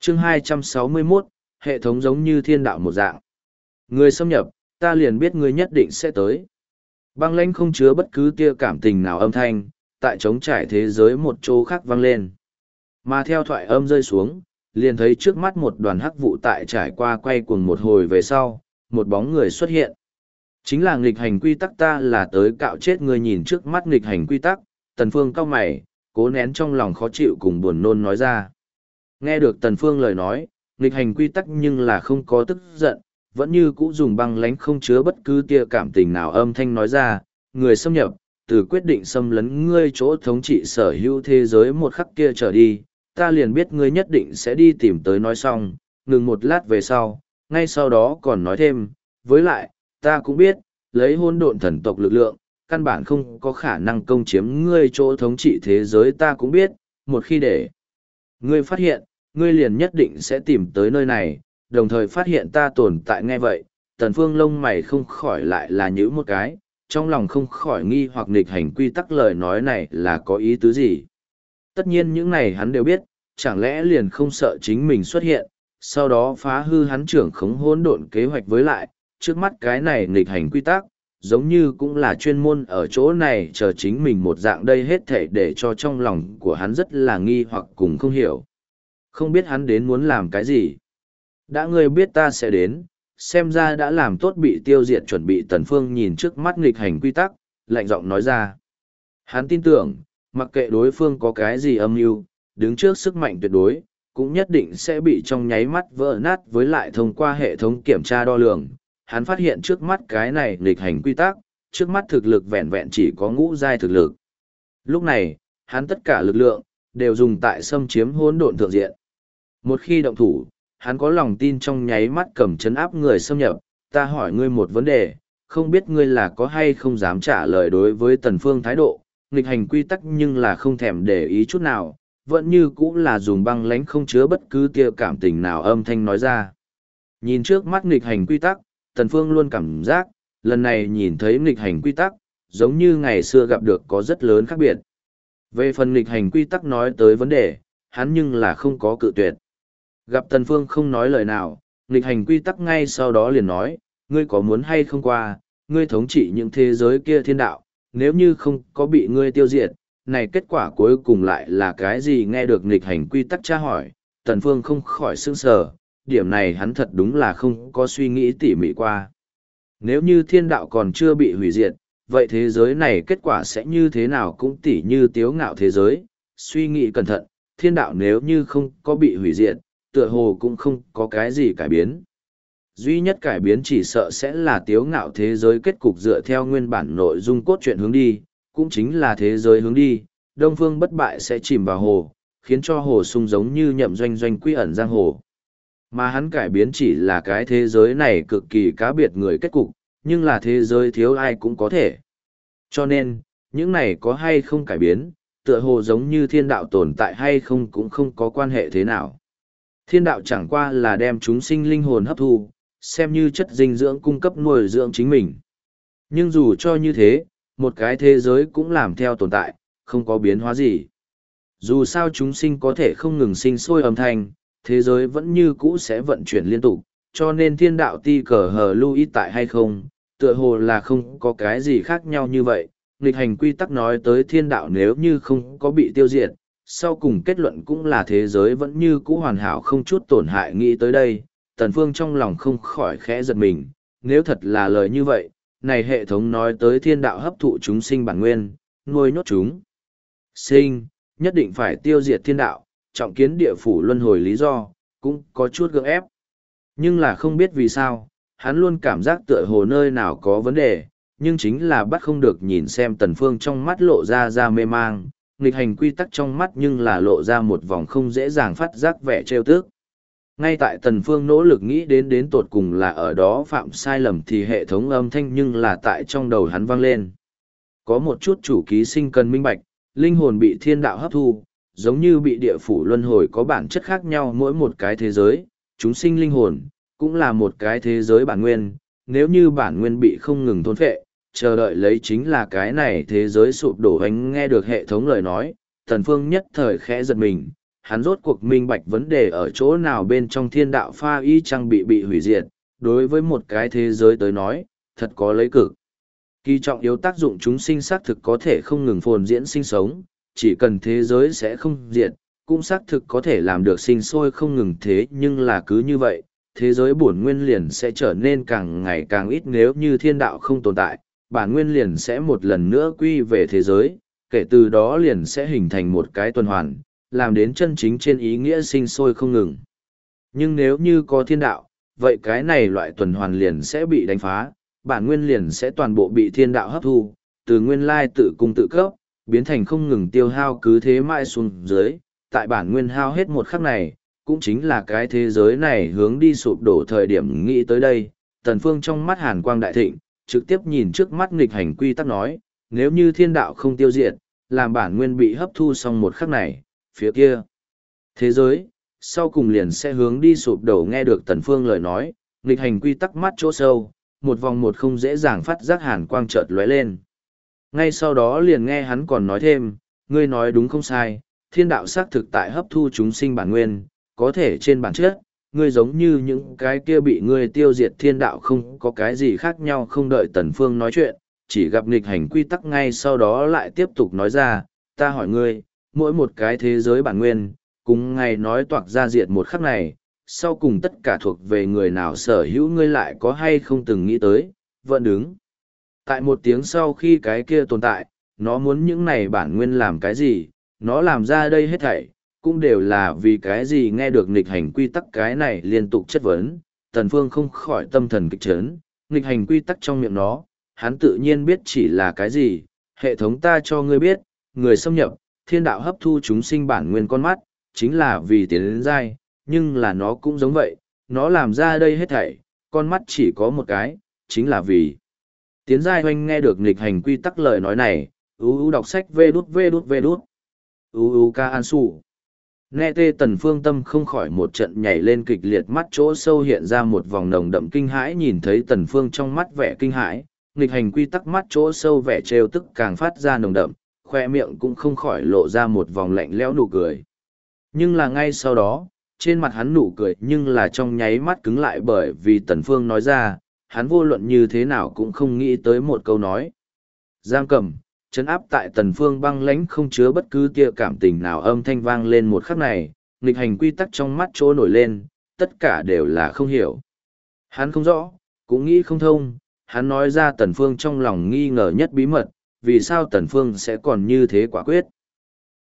Chương 261, hệ thống giống như thiên đạo một dạng. Người xâm nhập, ta liền biết ngươi nhất định sẽ tới. Băng lãnh không chứa bất cứ tia cảm tình nào âm thanh, tại trống trải thế giới một chỗ khác vang lên. Mà theo thoại âm rơi xuống, liền thấy trước mắt một đoàn hắc vụ tại trải qua quay cuồng một hồi về sau, một bóng người xuất hiện. Chính là nghịch hành quy tắc, ta là tới cạo chết người. Nhìn trước mắt nghịch hành quy tắc, Tần Phương cau mày, cố nén trong lòng khó chịu cùng buồn nôn nói ra. Nghe được Tần Phương lời nói, nghịch hành quy tắc nhưng là không có tức giận, vẫn như cũ dùng băng lãnh không chứa bất cứ tia cảm tình nào âm thanh nói ra, người xâm nhập, từ quyết định xâm lấn ngươi chỗ thống trị sở hữu thế giới một khắc kia trở đi, ta liền biết ngươi nhất định sẽ đi tìm tới. Nói xong, ngừng một lát về sau, ngay sau đó còn nói thêm, với lại, ta cũng biết, lấy hỗn độn thần tộc lực lượng, căn bản không có khả năng công chiếm ngươi chỗ thống trị thế giới. Ta cũng biết, một khi để ngươi phát hiện, ngươi liền nhất định sẽ tìm tới nơi này, đồng thời phát hiện ta tồn tại. Nghe vậy, Tần Phương lông mày không khỏi lại là nhíu một cái, trong lòng không khỏi nghi hoặc nghịch hành quy tắc lời nói này là có ý tứ gì. Tất nhiên những này hắn đều biết, chẳng lẽ liền không sợ chính mình xuất hiện, sau đó phá hư hắn trưởng khống hỗn độn kế hoạch. Với lại, trước mắt cái này nghịch hành quy tắc, giống như cũng là chuyên môn ở chỗ này chờ chính mình một dạng. Đây hết thảy để cho trong lòng của hắn rất là nghi hoặc cùng không hiểu. Không biết hắn đến muốn làm cái gì. Đã ngươi biết ta sẽ đến, xem ra đã làm tốt bị tiêu diệt chuẩn bị. Tần Phương nhìn trước mắt nghịch hành quy tắc, lạnh giọng nói ra. Hắn tin tưởng, mặc kệ đối phương có cái gì âm mưu, đứng trước sức mạnh tuyệt đối, cũng nhất định sẽ bị trong nháy mắt vỡ nát. Với lại thông qua hệ thống kiểm tra đo lường, hắn phát hiện trước mắt cái này nghịch hành quy tắc, trước mắt thực lực vẹn vẹn chỉ có ngũ giai thực lực. Lúc này, hắn tất cả lực lượng, đều dùng tại xâm chiếm hỗn độn thượng diện. Một khi động thủ, hắn có lòng tin trong nháy mắt cầm chấn áp người xâm nhập. Ta hỏi ngươi một vấn đề, không biết ngươi là có hay không dám trả lời. Đối với Tần Phương thái độ, nghịch hành quy tắc nhưng là không thèm để ý chút nào, vẫn như cũ là dùng băng lãnh không chứa bất cứ tia cảm tình nào âm thanh nói ra. Nhìn trước mắt nghịch hành quy tắc, Tần Phương luôn cảm giác, lần này nhìn thấy nghịch hành quy tắc, giống như ngày xưa gặp được có rất lớn khác biệt. Về phần nghịch hành quy tắc nói tới vấn đề, hắn nhưng là không có cự tuyệt. Gặp Tần Phương không nói lời nào, nghịch hành quy tắc ngay sau đó liền nói, ngươi có muốn hay không qua, ngươi thống trị những thế giới kia thiên đạo, nếu như không có bị ngươi tiêu diệt, này kết quả cuối cùng lại là cái gì? Nghe được nghịch hành quy tắc tra hỏi, Tần Phương không khỏi sững sờ, điểm này hắn thật đúng là không có suy nghĩ tỉ mỉ qua. Nếu như thiên đạo còn chưa bị hủy diệt, vậy thế giới này kết quả sẽ như thế nào? Cũng tỉ như Tiếu Ngạo thế giới, suy nghĩ cẩn thận, thiên đạo nếu như không có bị hủy diệt, tựa hồ cũng không có cái gì cải biến. Duy nhất cải biến chỉ sợ sẽ là Tiếu Ngạo thế giới kết cục dựa theo nguyên bản nội dung cốt truyện hướng đi, cũng chính là thế giới hướng đi, Đông Phương Bất Bại sẽ chìm vào hồ, khiến cho hồ sung giống như Nhậm Doanh Doanh quy ẩn giang hồ. Mà hắn cải biến chỉ là cái thế giới này cực kỳ cá biệt người kết cục, nhưng là thế giới thiếu ai cũng có thể. Cho nên, những này có hay không cải biến, tựa hồ giống như thiên đạo tồn tại hay không cũng không có quan hệ thế nào. Thiên đạo chẳng qua là đem chúng sinh linh hồn hấp thu, xem như chất dinh dưỡng cung cấp nuôi dưỡng chính mình. Nhưng dù cho như thế, một cái thế giới cũng làm theo tồn tại, không có biến hóa gì. Dù sao chúng sinh có thể không ngừng sinh sôi âm thanh, thế giới vẫn như cũ sẽ vận chuyển liên tục, cho nên thiên đạo ti cờ hờ lưu ý tại hay không, tựa hồ là không có cái gì khác nhau như vậy. Nghịch hành quy tắc nói tới thiên đạo nếu như không có bị tiêu diệt, sau cùng kết luận cũng là thế giới vẫn như cũ hoàn hảo không chút tổn hại. Nghĩ tới đây, Tần Phương trong lòng không khỏi khẽ giật mình, nếu thật là lời như vậy, này hệ thống nói tới thiên đạo hấp thụ chúng sinh bản nguyên, nuôi nhốt chúng sinh, nhất định phải tiêu diệt thiên đạo, trọng kiến địa phủ luân hồi lý do, cũng có chút gượng ép. Nhưng là không biết vì sao, hắn luôn cảm giác tựa hồ nơi nào có vấn đề, nhưng chính là bắt không được. Nhìn xem Tần Phương trong mắt lộ ra mê mang, nghịch hành quy tắc trong mắt nhưng là lộ ra một vòng không dễ dàng phát giác vẻ trêu tức. Ngay tại Tần Phương nỗ lực nghĩ đến tột cùng là ở đó phạm sai lầm thì hệ thống âm thanh nhưng là tại trong đầu hắn vang lên. Có một chút chủ ký sinh cần minh bạch, linh hồn bị thiên đạo hấp thu, giống như bị địa phủ luân hồi có bản chất khác nhau mỗi một cái thế giới, chúng sinh linh hồn, cũng là một cái thế giới bản nguyên, nếu như bản nguyên bị không ngừng thôn phệ, chờ đợi lấy chính là cái này thế giới sụp đổ. Anh nghe được hệ thống lời nói, Tần Phương nhất thời khẽ giật mình, hắn rốt cuộc minh bạch vấn đề ở chỗ nào bên trong thiên đạo pha y trang bị hủy diệt, đối với một cái thế giới tới nói, thật có lấy cực. Kỳ trọng yếu tác dụng chúng sinh xác thực có thể không ngừng phồn diễn sinh sống, chỉ cần thế giới sẽ không diệt, cũng xác thực có thể làm được sinh sôi không ngừng thế nhưng là cứ như vậy, thế giới bổn nguyên liền sẽ trở nên càng ngày càng ít nếu như thiên đạo không tồn tại, bản nguyên liền sẽ một lần nữa quy về thế giới, kể từ đó liền sẽ hình thành một cái tuần hoàn, làm đến chân chính trên ý nghĩa sinh sôi không ngừng. Nhưng nếu như có thiên đạo, vậy cái này loại tuần hoàn liền sẽ bị đánh phá, bản nguyên liền sẽ toàn bộ bị thiên đạo hấp thu, từ nguyên lai tự cung tự cấp, biến thành không ngừng tiêu hao cứ thế mãi xuống dưới, tại bản nguyên hao hết một khắc này, cũng chính là cái thế giới này hướng đi sụp đổ thời điểm nghĩ tới đây, Tần Phương trong mắt hàn quang đại thịnh, trực tiếp nhìn trước mắt nghịch hành quy tắc nói, nếu như thiên đạo không tiêu diệt, làm bản nguyên bị hấp thu xong một khắc này, phía kia, thế giới, sau cùng liền sẽ hướng đi sụp đổ nghe được Tần Phương lời nói, nghịch hành quy tắc mắt chỗ sâu, một vòng một không dễ dàng phát giác hàn quang chợt lóe lên. Ngay sau đó liền nghe hắn còn nói thêm, ngươi nói đúng không sai, thiên đạo xác thực tại hấp thu chúng sinh bản nguyên, có thể trên bản chất, ngươi giống như những cái kia bị ngươi tiêu diệt thiên đạo không có cái gì khác nhau không đợi Tần Phương nói chuyện, chỉ gặp nghịch hành quy tắc ngay sau đó lại tiếp tục nói ra, ta hỏi ngươi, mỗi một cái thế giới bản nguyên, cùng ngày nói toạc ra diệt một khắc này, sau cùng tất cả thuộc về người nào sở hữu ngươi lại có hay không từng nghĩ tới, vẫn đứng. Tại một tiếng sau khi cái kia tồn tại, nó muốn những này bản nguyên làm cái gì, nó làm ra đây hết thảy, cũng đều là vì cái gì nghe được nghịch hành quy tắc cái này liên tục chất vấn, Tần Phương không khỏi tâm thần kịch chấn, nghịch hành quy tắc trong miệng nó, hắn tự nhiên biết chỉ là cái gì, hệ thống ta cho ngươi biết, người xâm nhập, thiên đạo hấp thu chúng sinh bản nguyên con mắt, chính là vì tiến đến giai, nhưng là nó cũng giống vậy, nó làm ra đây hết thảy, con mắt chỉ có một cái, chính là vì tiến giai. Hoanh nghe được nghịch hành quy tắc lời nói này, đọc sách vê đút, ca an su. Nghe tê Tần Phương tâm không khỏi một trận nhảy lên kịch liệt, mắt chỗ sâu hiện ra một vòng nồng đậm kinh hãi, nhìn thấy Tần Phương trong mắt vẻ kinh hãi, nghịch hành quy tắc mắt chỗ sâu vẻ trêu tức càng phát ra nồng đậm, khoe miệng cũng không khỏi lộ ra một vòng lạnh lẽo nụ cười. Nhưng là ngay sau đó, trên mặt hắn nụ cười nhưng là trong nháy mắt cứng lại bởi vì Tần Phương nói ra, hắn vô luận như thế nào cũng không nghĩ tới một câu nói. Giang cầm, chấn áp tại Tần Phương băng lãnh không chứa bất cứ tia cảm tình nào âm thanh vang lên một khắc này, nghịch hành quy tắc trong mắt chỗ nổi lên, tất cả đều là không hiểu. Hắn không rõ, cũng nghĩ không thông, hắn nói ra Tần Phương trong lòng nghi ngờ nhất bí mật, vì sao Tần Phương sẽ còn như thế quả quyết.